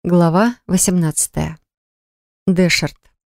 Глава 18. Дэшард.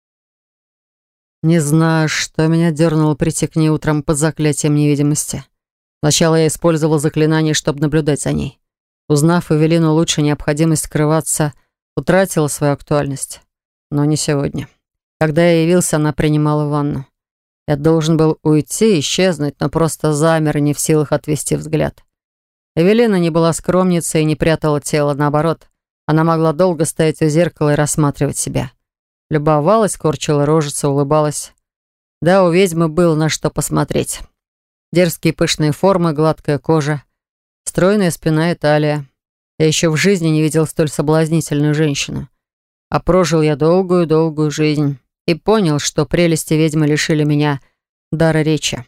Не знаю, что меня дернуло прийти к ней утром под заклятием невидимости. Сначала я использовал заклинание, чтобы наблюдать за ней. Узнав Эвелину лучше, необходимость скрываться утратила свою актуальность. Но не сегодня. Когда я явился, она принимала ванну. Я должен был уйти, исчезнуть, но просто замер и не в силах отвести взгляд. Эвелина не была скромницей и не прятала тело, наоборот. Она могла долго стоять у зеркала и рассматривать себя. Любовалась, корчила рожицы, улыбалась. Да, у ведьмы было на что посмотреть. Дерзкие пышные формы, гладкая кожа, стройная спина и талия. Я еще в жизни не видел столь соблазнительную женщину. А прожил я долгую-долгую жизнь и понял, что прелести ведьмы лишили меня дара речи.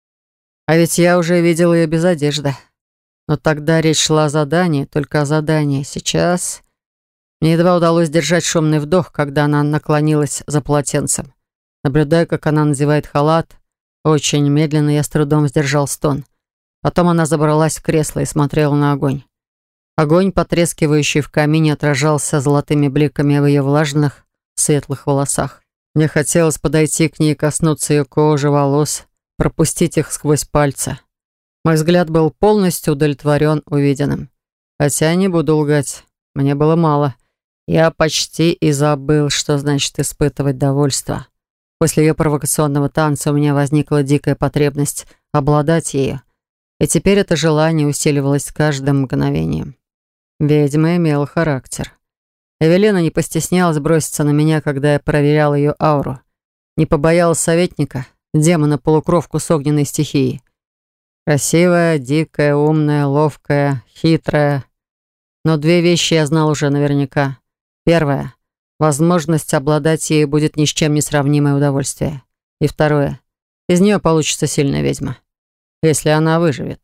А ведь я уже видел ее без одежды. Но тогда речь шла о задании, только о задании. Сейчас мне едва удалось держать шумный вдох, когда она наклонилась за полотенцем. Наблюдая, как она надевает халат, очень медленно я с трудом сдержал стон. Потом она забралась в кресло и смотрела на огонь. Огонь, потрескивающий в камине, отражался золотыми бликами в ее влажных, светлых волосах. Мне хотелось подойти к ней и коснуться ее кожи, волос, пропустить их сквозь пальцы. Мой взгляд был полностью удовлетворен увиденным. Хотя, не буду лгать, мне было мало. Я почти и забыл, что значит испытывать довольство. После ее провокационного танца у меня возникла дикая потребность обладать ею. И теперь это желание усиливалось с каждым мгновением. Ведьма имела характер. Эвелина не постеснялась броситься на меня, когда я проверял ее ауру. Не побоялась советника, демона-полукровку с огненной стихией. Красивая, дикая, умная, ловкая, хитрая. Но две вещи я знал уже наверняка. Первое. Возможность обладать ею будет ни с чем не сравнимое удовольствие. И второе. Из нее получится сильная ведьма. Если она выживет.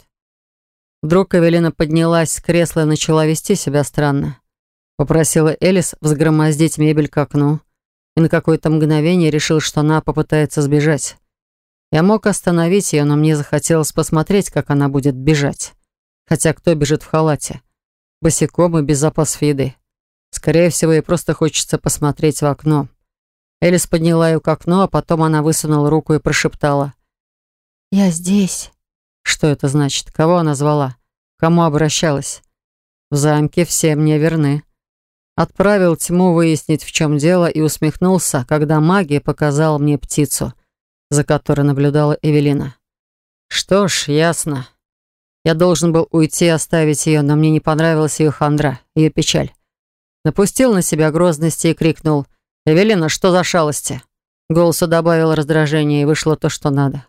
Вдруг Эвелина поднялась с кресла и начала вести себя странно. Попросила Элис взгромоздить мебель к окну. И на какое-то мгновение решил, что она попытается сбежать. Я мог остановить ее, но мне захотелось посмотреть, как она будет бежать. Хотя кто бежит в халате? Босиком и без запасов еды. Скорее всего, ей просто хочется посмотреть в окно. Элис подняла ее к окну, а потом она высунула руку и прошептала: «Я здесь». Что это значит? Кого она звала? К кому обращалась? В замке все мне верны. Отправил тьму выяснить, в чем дело, и усмехнулся, когда магия показала мне птицу, за которой наблюдала Эвелина. Что ж, ясно. Я должен был уйти и оставить ее, но мне не понравилась ее хандра, ее печаль. Напустил на себя грозности и крикнул: «Эвелина, что за шалости?» Голосу добавил раздражение, и вышло то, что надо.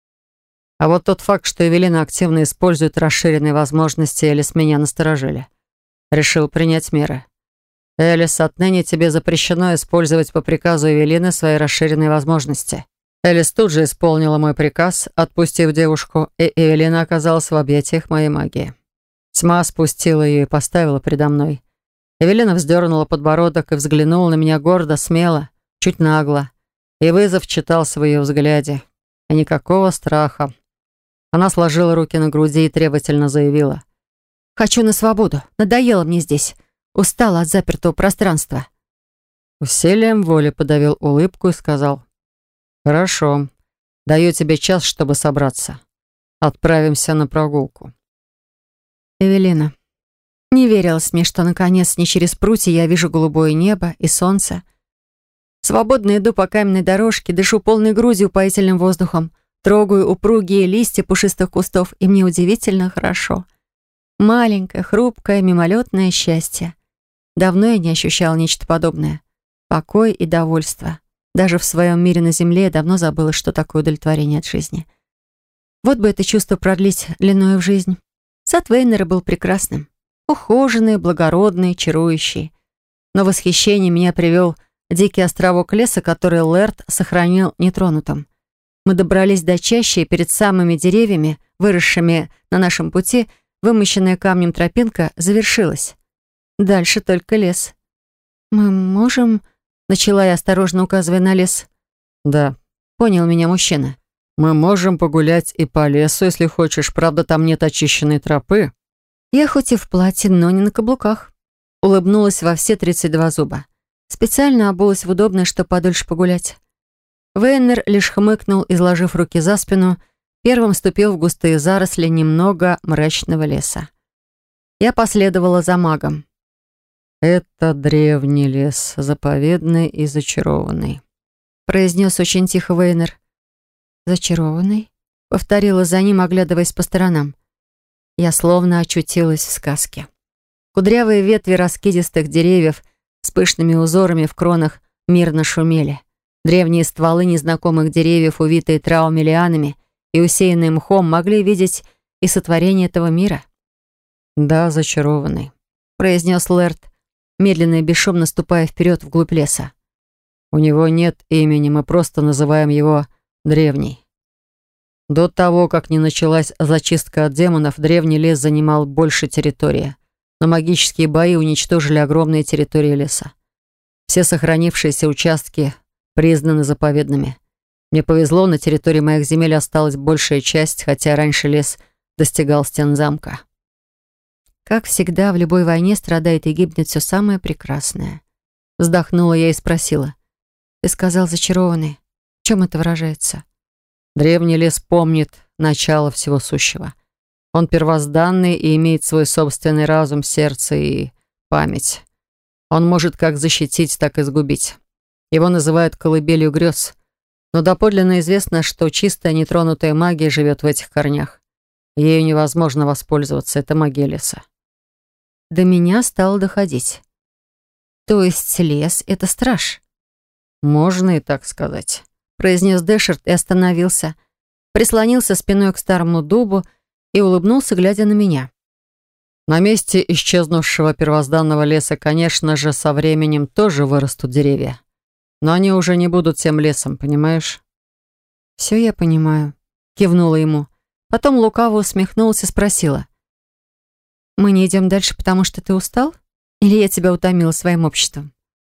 А вот тот факт, что Эвелина активно использует расширенные возможности, Элис меня насторожили. Решил принять меры. «Элис, отныне тебе запрещено использовать по приказу Эвелины свои расширенные возможности». Элис тут же исполнила мой приказ, отпустив девушку, и Эвелина оказалась в объятиях моей магии. Тьма спустила ее и поставила передо мной. Эвелина вздернула подбородок и взглянула на меня гордо, смело, чуть нагло. И вызов читался в ее взгляде. И никакого страха. Она сложила руки на груди и требовательно заявила: «Хочу на свободу. Надоело мне здесь. Устала от запертого пространства». Усилием воли подавил улыбку и сказал: «Хорошо. Даю тебе час, чтобы собраться. Отправимся на прогулку». «Эвелина, не верилось мне, что наконец не через прутья я вижу голубое небо и солнце. Свободно иду по каменной дорожке, дышу полной грудью упоительным воздухом, трогаю упругие листья пушистых кустов, и мне удивительно хорошо. Маленькое, хрупкое, мимолетное счастье. Давно я не ощущала нечто подобное. Покой и довольство. Даже в своем мире на земле я давно забыла, что такое удовлетворение от жизни. Вот бы это чувство продлить длиною в жизнь. Сад Вейнера был прекрасным. Ухоженный, благородный, чарующий. Но восхищение меня привел дикий островок леса, который Лэрд сохранил нетронутым. Мы добрались до чащи, и перед самыми деревьями, выросшими на нашем пути, вымощенная камнем тропинка завершилась. Дальше только лес. «Мы можем...» — начала я, осторожно указывая на лес. «Да», — понял меня мужчина. «Мы можем погулять и по лесу, если хочешь. Правда, там нет очищенной тропы». Я хоть и в платье, но не на каблуках. улыбнулась во все 32 зуба. Специально обулась в удобное, чтобы подольше погулять. Вейнер лишь хмыкнул, изложив руки за спину, первым вступил в густые заросли немного мрачного леса. Я последовала за магом. «Это древний лес, заповедный и зачарованный», произнес очень тихо Вейнер. «Зачарованный?» повторила за ним, оглядываясь по сторонам. Я словно очутилась в сказке. Кудрявые ветви раскидистых деревьев с пышными узорами в кронах мирно шумели. Древние стволы незнакомых деревьев, увитые травами лианами и усеянные мхом, могли видеть и сотворение этого мира. «Да, зачарованный», произнес Лэрд, медленно и бесшумно ступая вперед вглубь леса. «У него нет имени, мы просто называем его Древний. До того, как не началась зачистка от демонов, древний лес занимал больше территории, но магические бои уничтожили огромные территории леса. Все сохранившиеся участки признаны заповедными. Мне повезло, на территории моих земель осталась большая часть, хотя раньше лес достигал стен замка». Как всегда, в любой войне страдает и гибнет все самое прекрасное. Вздохнула я и спросила. «Ты сказал зачарованный. В чем это выражается?» Древний лес помнит начало всего сущего. Он первозданный и имеет свой собственный разум, сердце и память. Он может как защитить, так и сгубить. Его называют колыбелью грез. Но доподлинно известно, что чистая нетронутая магия живет в этих корнях. Ею невозможно воспользоваться, это магия леса. До меня стало доходить. То есть лес — это страж? Можно и так сказать, произнес Дэшерт и остановился, прислонился спиной к старому дубу и улыбнулся, глядя на меня. На месте исчезнувшего первозданного леса, конечно же, со временем тоже вырастут деревья. Но они уже не будут тем лесом, понимаешь? «Все я понимаю», — кивнула ему. Потом лукаво усмехнулась и спросила. «Мы не идем дальше, потому что ты устал? Или я тебя утомила своим обществом?»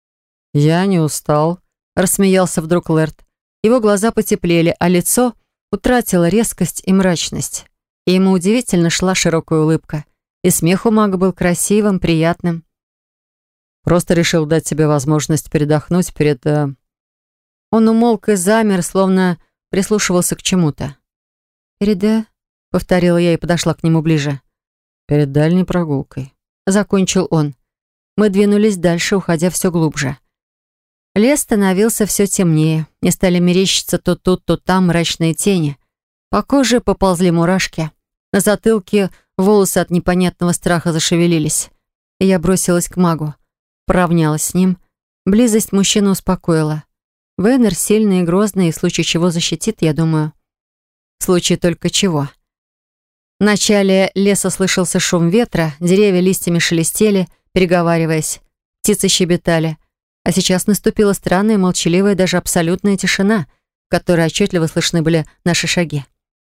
«Я не устал», — рассмеялся вдруг Лэрд. Его глаза потеплели, а лицо утратило резкость и мрачность. И ему удивительно шла широкая улыбка. И смех у мага был красивым, приятным. «Просто решил дать тебе возможность передохнуть перед...» Он умолк и замер, словно прислушивался к чему-то. «Перед...» — повторила я и подошла к нему ближе. «Перед дальней прогулкой», — закончил он. Мы двинулись дальше, уходя все глубже. Лес становился все темнее. Мне стали мерещиться то тут, то там мрачные тени. По коже поползли мурашки. На затылке волосы от непонятного страха зашевелились. И я бросилась к магу. Поравнялась с ним. Близость мужчины успокоила. Вейнер сильный и грозный, и в случае чего защитит, я думаю. В случае только чего. В начале леса слышался шум ветра, деревья листьями шелестели, переговариваясь, птицы щебетали. А сейчас наступила странная, молчаливая, даже абсолютная тишина, в которой отчетливо слышны были наши шаги.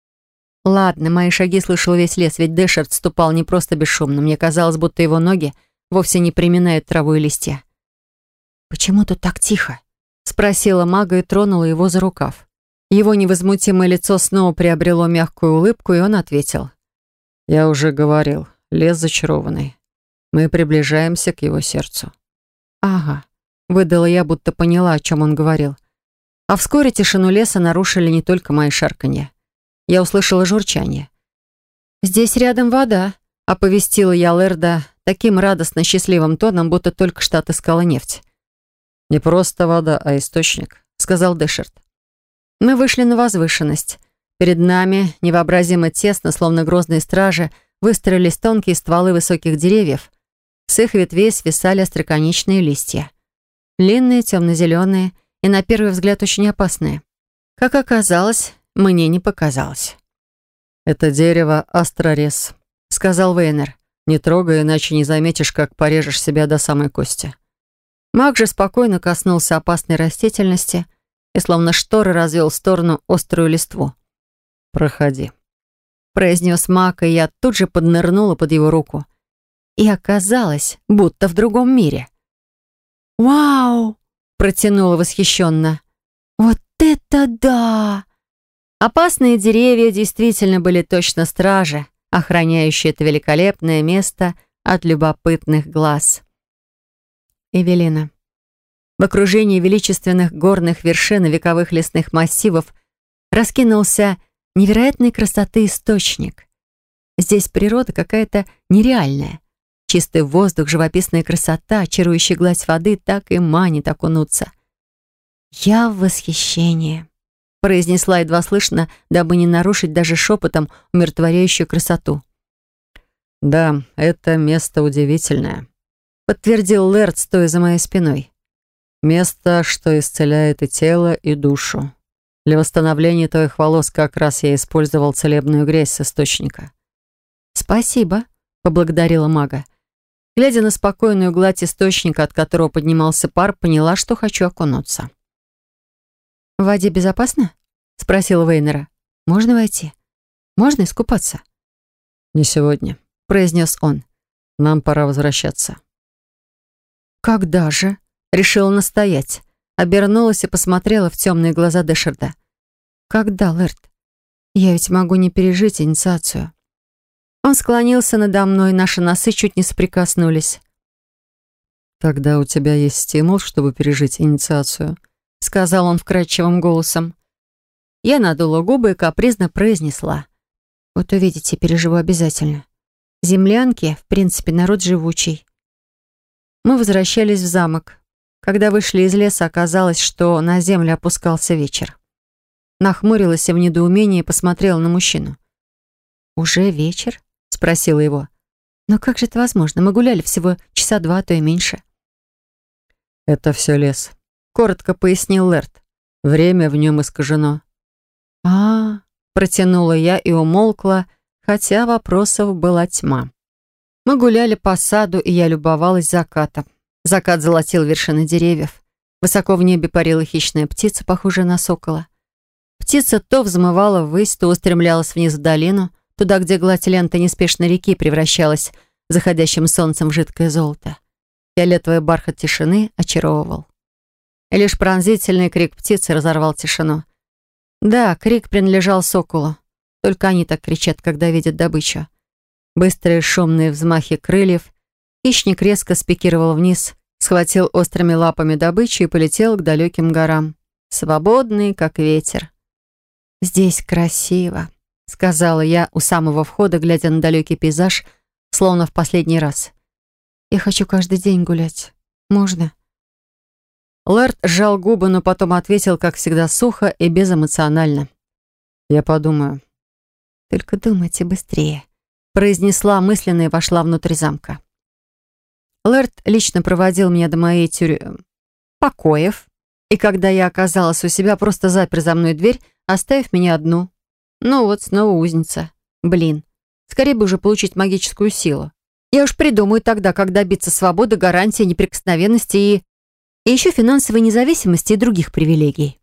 Ладно, мои шаги слышал весь лес, ведь Дэшерт ступал не просто бесшумно. Мне казалось, будто его ноги вовсе не приминают траву и листья. «Почему тут так тихо?» — спросила мага и тронула его за рукав. Его невозмутимое лицо снова приобрело мягкую улыбку, и он ответил. «Я уже говорил, лес зачарованный. Мы приближаемся к его сердцу». «Ага», — выдала я, будто поняла, о чем он говорил. А вскоре тишину леса нарушили не только мои шарканья. Я услышала журчание. «Здесь рядом вода», — оповестила я Лэрда таким радостно счастливым тоном, будто только что отыскала нефть. «Не просто вода, а источник», — сказал Дэшерт. Мы вышли на возвышенность. Перед нами, невообразимо тесно, словно грозные стражи, выстроились тонкие стволы высоких деревьев. С их ветвей свисали остроконечные листья. Длинные, темно-зеленые и, на первый взгляд, очень опасные. Как оказалось, мне не показалось. «Это дерево астрорез», — сказал Вейнер. «Не трогай, иначе не заметишь, как порежешь себя до самой кости». Маг же спокойно коснулся опасной растительности и словно шторы развел в сторону острую листву. «Проходи», — произнес маг, и я тут же поднырнула под его руку. И оказалось, будто в другом мире. «Вау!» — протянула восхищенно. «Вот это да!» Опасные деревья действительно были точно стражи, охраняющие это великолепное место от любопытных глаз. Эвелина. В окружении величественных горных вершин и вековых лесных массивов раскинулся невероятной красоты источник. Здесь природа какая-то нереальная. Чистый воздух, живописная красота, чарующая гладь воды так и манит окунуться. «Я в восхищении», — произнесла едва слышно, дабы не нарушить даже шепотом умиротворяющую красоту. «Да, это место удивительное», — подтвердил Лэрд, стоя за моей спиной. «Место, что исцеляет и тело, и душу. Для восстановления твоих волос как раз я использовал целебную грязь с источника». «Спасибо», — поблагодарила мага. Глядя на спокойную гладь источника, от которого поднимался пар, поняла, что хочу окунуться. «В воде безопасно?» — спросила Вейнера. «Можно войти? Можно искупаться?» «Не сегодня», — произнес он. «Нам пора возвращаться». «Когда же?» — решила настоять. Обернулась и посмотрела в темные глаза Дэшерда. «Когда, Лэрд? Я ведь могу не пережить инициацию». Он склонился надо мной, наши носы чуть не соприкоснулись. «Тогда у тебя есть стимул, чтобы пережить инициацию», — сказал он вкрадчивым голосом. Я надула губы и капризно произнесла. «Вот увидите, переживу обязательно. Землянки, в принципе, народ живучий». Мы возвращались в замок. Когда вышли из леса, оказалось, что на землю опускался вечер. Нахмурилась и в недоумении посмотрела на мужчину. «Уже вечер?» — спросила его. «Но как же это возможно? Мы гуляли всего часа два, а то и меньше». «Это все лес», — коротко пояснил Лэрд. «Время в нем искажено». Протянула я и умолкла, хотя вопросов была тьма. Мы гуляли по саду, и я любовалась закатом. Закат золотил вершины деревьев. Высоко в небе парила хищная птица, похожая на сокола. Птица то взмывала ввысь, то устремлялась вниз в долину, туда, где гладь ленты неспешной реки превращалась заходящим солнцем в жидкое золото. Фиолетовый бархат тишины очаровывал. И лишь пронзительный крик птицы разорвал тишину. Да, крик принадлежал соколу. Только они так кричат, когда видят добычу. Быстрые шумные взмахи крыльев. Хищник резко спикировал вниз, схватил острыми лапами добычу и полетел к далеким горам. Свободный, как ветер. «Здесь красиво», — сказала я у самого входа, глядя на далекий пейзаж, словно в последний раз. «Я хочу каждый день гулять. Можно?» Лэрд сжал губы, но потом ответил, как всегда, сухо и безэмоционально. «Я подумаю». «Только думайте быстрее», — произнесла мысленно и вошла внутрь замка. Лэрд лично проводил меня до моей покоев, и когда я оказалась у себя, просто запер за мной дверь, оставив меня одну. Ну вот, снова узница. Блин, скорее бы уже получить магическую силу. Я уж придумаю тогда, как добиться свободы, гарантии, неприкосновенности и еще финансовой независимости и других привилегий.